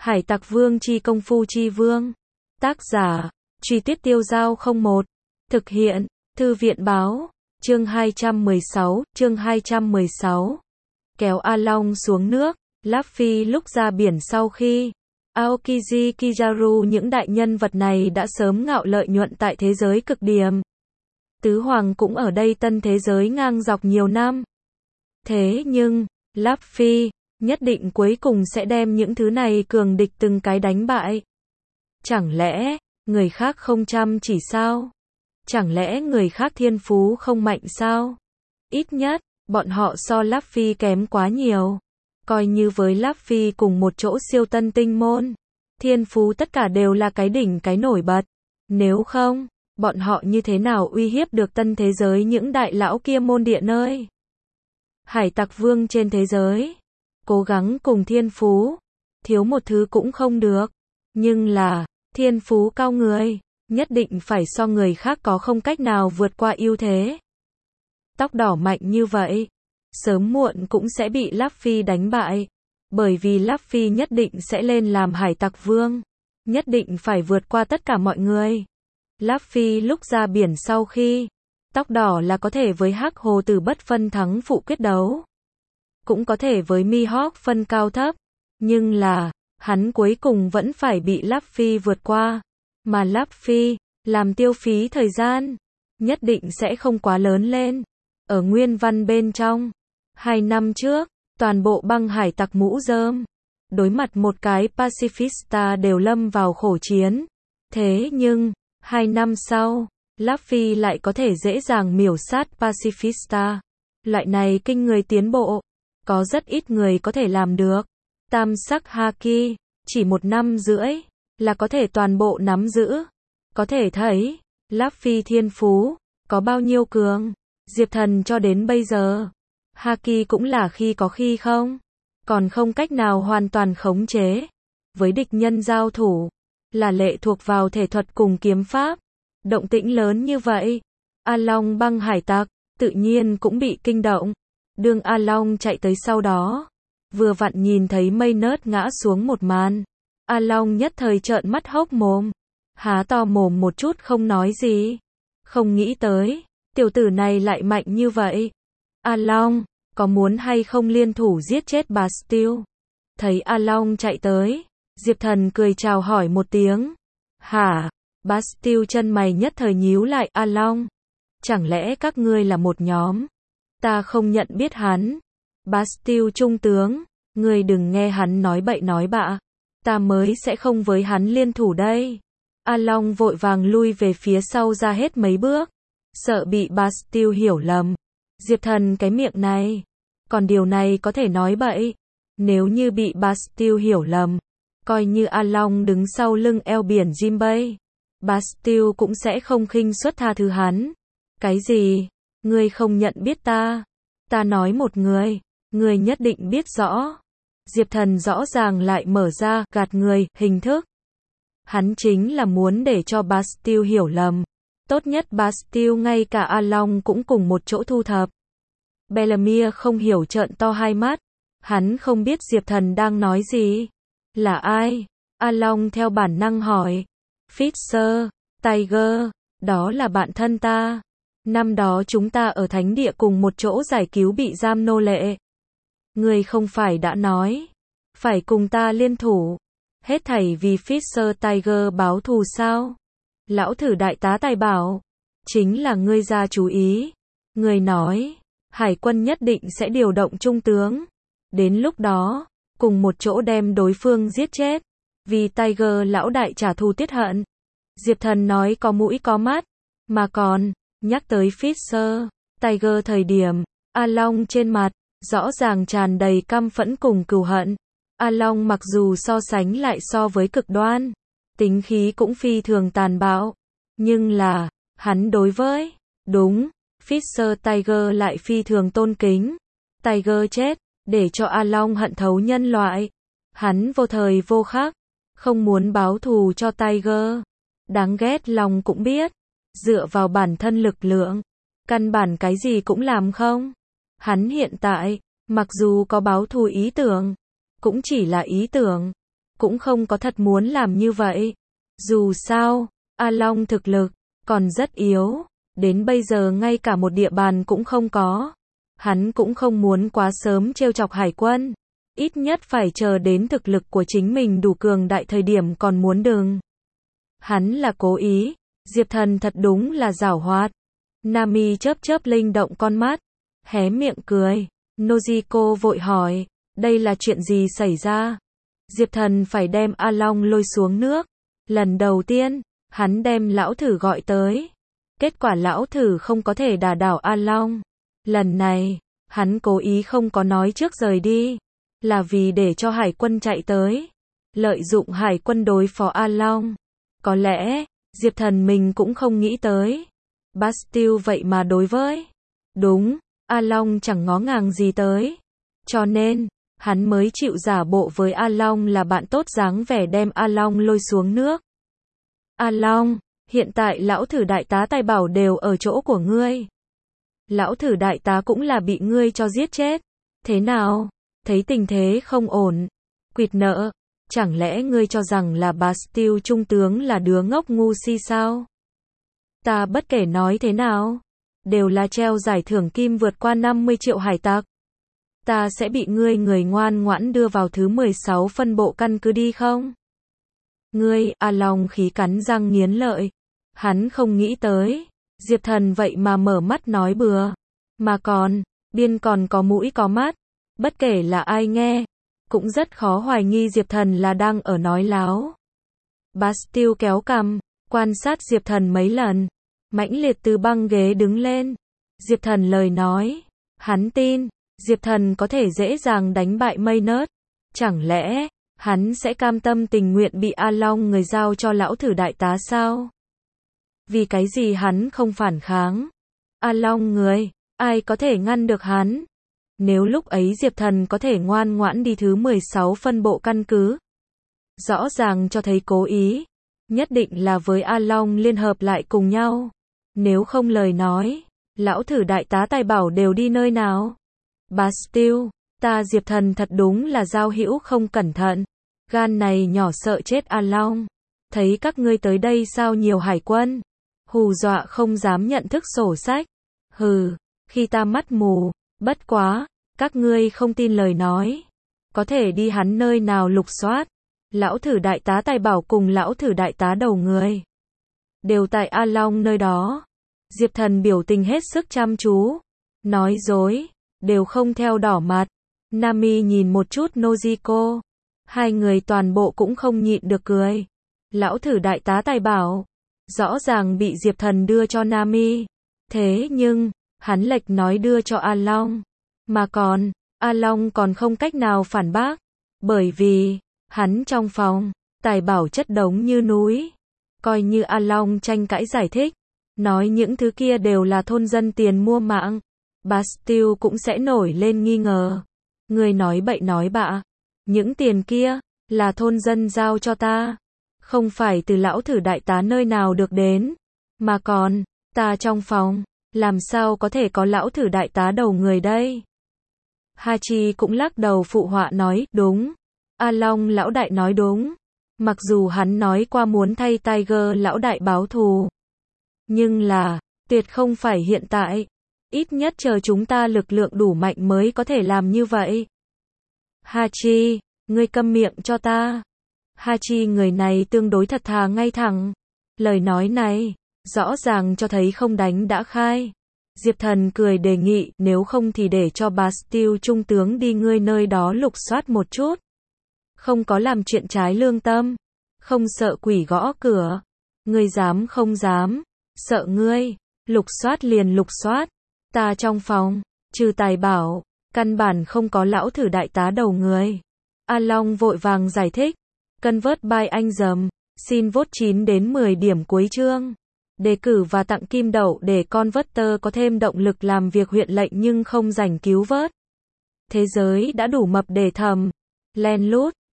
Hải Tặc Vương chi công phu chi vương. Tác giả, Truy Tuyết Tiêu Giao 01. Thực hiện, Thư viện Báo. Chương 216. Kéo A Long xuống nước. Luffy lúc ra biển sau khi Aokiji Kizaru, những đại nhân vật này đã sớm ngạo lợi nhuận tại thế giới cực điểm. Tứ Hoàng cũng ở đây tân thế giới ngang dọc nhiều năm. Thế nhưng, Luffy nhất định cuối cùng sẽ đem những thứ này cường địch từng cái đánh bại. Chẳng lẽ, người khác không chăm chỉ sao? Chẳng lẽ người khác thiên phú không mạnh sao? Ít nhất, bọn họ so Luffy kém quá nhiều. Coi như với Luffy cùng một chỗ siêu tân tinh môn, thiên phú tất cả đều là cái đỉnh cái nổi bật. Nếu không, bọn họ như thế nào uy hiếp được tân thế giới những đại lão kia môn địa nơi? Hải Tặc Vương trên thế giới, cố gắng cùng thiên phú, thiếu một thứ cũng không được. Nhưng là, thiên phú cao người, nhất định phải so người khác có không cách nào vượt qua ưu thế. Tóc đỏ mạnh như vậy, sớm muộn cũng sẽ bị Luffy đánh bại. Bởi vì Luffy nhất định sẽ lên làm Hải Tặc Vương, nhất định phải vượt qua tất cả mọi người. Luffy lúc ra biển sau khi tóc đỏ là có thể với Hắc Hồ Tử bất phân thắng phụ quyết đấu, cũng có thể với Mihawk phân cao thấp, nhưng là hắn cuối cùng vẫn phải bị Luffy vượt qua. Mà Luffy làm tiêu phí thời gian, nhất định sẽ không quá lớn lên. Ở nguyên văn bên trong, 2 năm trước, toàn bộ băng hải tặc mũ rơm, đối mặt một cái pacifista đều lâm vào khổ chiến. Thế nhưng, 2 năm sau, Luffy lại có thể dễ dàng miểu sát pacifista. Loại này kinh người tiến bộ, có rất ít người có thể làm được. Tam sắc haki, chỉ 1 năm rưỡi, là có thể toàn bộ nắm giữ. Có thể thấy, Luffy thiên phú, có bao nhiêu cường. Diệp Thần cho đến bây giờ, haki cũng là khi có khi không, còn không cách nào hoàn toàn khống chế. Với địch nhân giao thủ, là lệ thuộc vào thể thuật cùng kiếm pháp. Động tĩnh lớn như vậy, A Long băng hải tặc, tự nhiên cũng bị kinh động. Đương A Long chạy tới sau đó, vừa vặn nhìn thấy mây nớt ngã xuống một màn. A Long nhất thời trợn mắt hốc mồm, há to mồm một chút không nói gì. Không nghĩ tới, tiểu tử này lại mạnh như vậy. A Long, có muốn hay không liên thủ giết chết Bastille? Thấy A Long chạy tới, Diệp Thần cười chào hỏi một tiếng. Hả? Bastille chân mày nhất thời nhíu lại. A Long, chẳng lẽ các ngươi là một nhóm? Ta không nhận biết hắn. Bastille trung tướng, ngươi đừng nghe hắn nói bậy nói bạ. Ta mới sẽ không với hắn liên thủ đây. A Long vội vàng lui về phía sau ra hết mấy bước, sợ bị Bastille hiểu lầm. Diệp Thần cái miệng này, còn điều này có thể nói bậy. Nếu như bị Bastille hiểu lầm, coi như A Long đứng sau lưng eo biển Jinbei, Bastille cũng sẽ không khinh suất tha thứ hắn. Cái gì? Ngươi không nhận biết ta? Ta nói một người, ngươi nhất định biết rõ. Diệp Thần rõ ràng lại mở ra, gạt người, hình thức. Hắn chính là muốn để cho Bastille hiểu lầm. Tốt nhất Bastille ngay cả A Long cũng cùng một chỗ thu thập. Bellamy không hiểu trợn to hai mắt. Hắn không biết Diệp Thần đang nói gì. Là ai? A Long theo bản năng hỏi. Fisher, Tiger, đó là bạn thân ta. Năm đó chúng ta ở thánh địa cùng một chỗ giải cứu bị giam nô lệ. Ngươi không phải đã nói, phải cùng ta liên thủ. Hết thảy vì Fisher Tiger báo thù sao? Lão thử đại tá tài bảo, chính là ngươi ra chú ý. Ngươi nói, hải quân nhất định sẽ điều động trung tướng. Đến lúc đó, cùng một chỗ đem đối phương giết chết. Vì Tiger lão đại trả thù tiết hận. Diệp Thần nói có mũi có mắt. Mà còn, nhắc tới Fisher Tiger thời điểm, A Long trên mặt, rõ ràng tràn đầy căm phẫn cùng cừu hận. A Long mặc dù so sánh lại so với cực đoan, tính khí cũng phi thường tàn bạo. Nhưng là, hắn đối với, đúng, Fisher Tiger lại phi thường tôn kính. Tiger chết, để cho A Long hận thấu nhân loại. Hắn vô thời vô khắc, không muốn báo thù cho Tiger. Đáng ghét lòng cũng biết, dựa vào bản thân lực lượng, căn bản cái gì cũng làm không. Hắn hiện tại, mặc dù có báo thù ý tưởng, cũng chỉ là ý tưởng. cũng không có thật muốn làm như vậy. Dù sao, A Long thực lực còn rất yếu, đến bây giờ ngay cả một địa bàn cũng không có. Hắn cũng không muốn quá sớm trêu chọc hải quân, ít nhất phải chờ đến thực lực của chính mình đủ cường đại thời điểm còn muốn đừng. Hắn là cố ý, Diệp Thần thật đúng là giảo hoạt. Nami chớp chớp linh động con mắt, hé miệng cười. Nojiko vội hỏi, đây là chuyện gì xảy ra? Diệp Thần phải đem A Long lôi xuống nước. Lần đầu tiên, hắn đem lão thử gọi tới. Kết quả lão thử không có thể đả đảo A Long. Lần này, hắn cố ý không có nói trước rời đi, là vì để cho hải quân chạy tới, lợi dụng hải quân đối phó A Long. Có lẽ, Diệp Thần mình cũng không nghĩ tới. Bastille vậy mà đối với. Đúng, A Long chẳng ngó ngàng gì tới. Cho nên, hắn mới chịu giả bộ với A Long là bạn tốt dáng vẻ đem A Long lôi xuống nước. A Long, hiện tại lão thử đại tá tài bảo đều ở chỗ của ngươi. Lão thử đại tá cũng là bị ngươi cho giết chết. Thế nào? Thấy tình thế không ổn. Quỵt nợ. Chẳng lẽ ngươi cho rằng là Bastille trung tướng là đứa ngốc ngu si sao? Ta bất kể nói thế nào, đều là treo giải thưởng kim vượt qua 50 triệu hải tặc. Ta sẽ bị ngươi người ngoan ngoãn đưa vào thứ 16 phân bộ căn cứ đi không? Ngươi, A Long khí cắn răng nghiến lợi. Hắn không nghĩ tới, Diệp Thần vậy mà mở mắt nói bừa. Mà còn, biên còn có mũi có mắt. Bất kể là ai nghe, cũng rất khó hoài nghi Diệp Thần là đang ở nói láo. Bastille kéo cằm, quan sát Diệp Thần mấy lần, mãnh liệt từ băng ghế đứng lên. Diệp Thần lời nói, hắn tin, Diệp Thần có thể dễ dàng đánh bại Maynard. Chẳng lẽ, hắn sẽ cam tâm tình nguyện bị A Long người giao cho lão thử đại tá sao? Vì cái gì hắn không phản kháng? A Long người, ai có thể ngăn được hắn? Nếu lúc ấy Diệp Thần có thể ngoan ngoãn đi thứ 16 phân bộ căn cứ, rõ ràng cho thấy cố ý, nhất định là với A Long liên hợp lại cùng nhau. Nếu không lời nói, lão thử đại tá tài bảo đều đi nơi nào? Bastille, ta Diệp Thần thật đúng là giao hữu không cẩn thận, gan này nhỏ sợ chết A Long. Thấy các ngươi tới đây sao nhiều hải quân, hù dọa không dám nhận thức sổ sách. Hừ, khi ta mắt mù, bất quá, các ngươi không tin lời nói, có thể đi hắn nơi nào lục soát. Lão thử đại tá tài bảo cùng lão thử đại tá đầu người đều tại A Long nơi đó. Diệp Thần biểu tình hết sức chăm chú, nói dối đều không theo đỏ mặt. Nami nhìn một chút Nojiko, hai người toàn bộ cũng không nhịn được cười. Lão thử đại tá tài bảo rõ ràng bị Diệp Thần đưa cho Nami, thế nhưng hắn lệch nói đưa cho A Long, mà còn A Long còn không cách nào phản bác, bởi vì hắn trong phòng tài bảo chất đống như núi. Coi như A Long tranh cãi giải thích, nói những thứ kia đều là thôn dân tiền mua mạng, Bastille cũng sẽ nổi lên nghi ngờ. Người nói bậy nói bạ, những tiền kia là thôn dân giao cho ta, không phải từ lão thử đại tá nơi nào được đến, mà còn ta trong phòng, làm sao có thể có lão thử đại tá đầu người đây? Hachi cũng lắc đầu phụ họa nói, đúng, A Long lão đại nói đúng. Mặc dù hắn nói qua muốn thay Tiger lão đại báo thù, nhưng là, tuyệt không phải hiện tại. Ít nhất chờ chúng ta lực lượng đủ mạnh mới có thể làm như vậy. Hachi, ngươi câm miệng cho ta. Hachi người này tương đối thật thà ngay thẳng. Lời nói này, rõ ràng cho thấy không đánh đã khai. Diệp Thần cười đề nghị, nếu không thì để cho Bastille trung tướng đi ngươi nơi đó lục soát một chút. Không có làm chuyện trái lương tâm, không sợ quỷ gõ cửa. Ngươi dám không dám, sợ ngươi, lục soát liền lục soát. Ta trong phòng, trừ tài bảo, căn bản không có lão thử đại tá đầu người. A Long vội vàng giải thích, convert by anh dầm, xin vote 9 đến 10 điểm cuối chương. Đề cử và tặng kim đậu để Converter có thêm động lực làm việc huyện lệnh nhưng không rảnh cứu vớt. Thế giới đã đủ mập để thầm, len lút.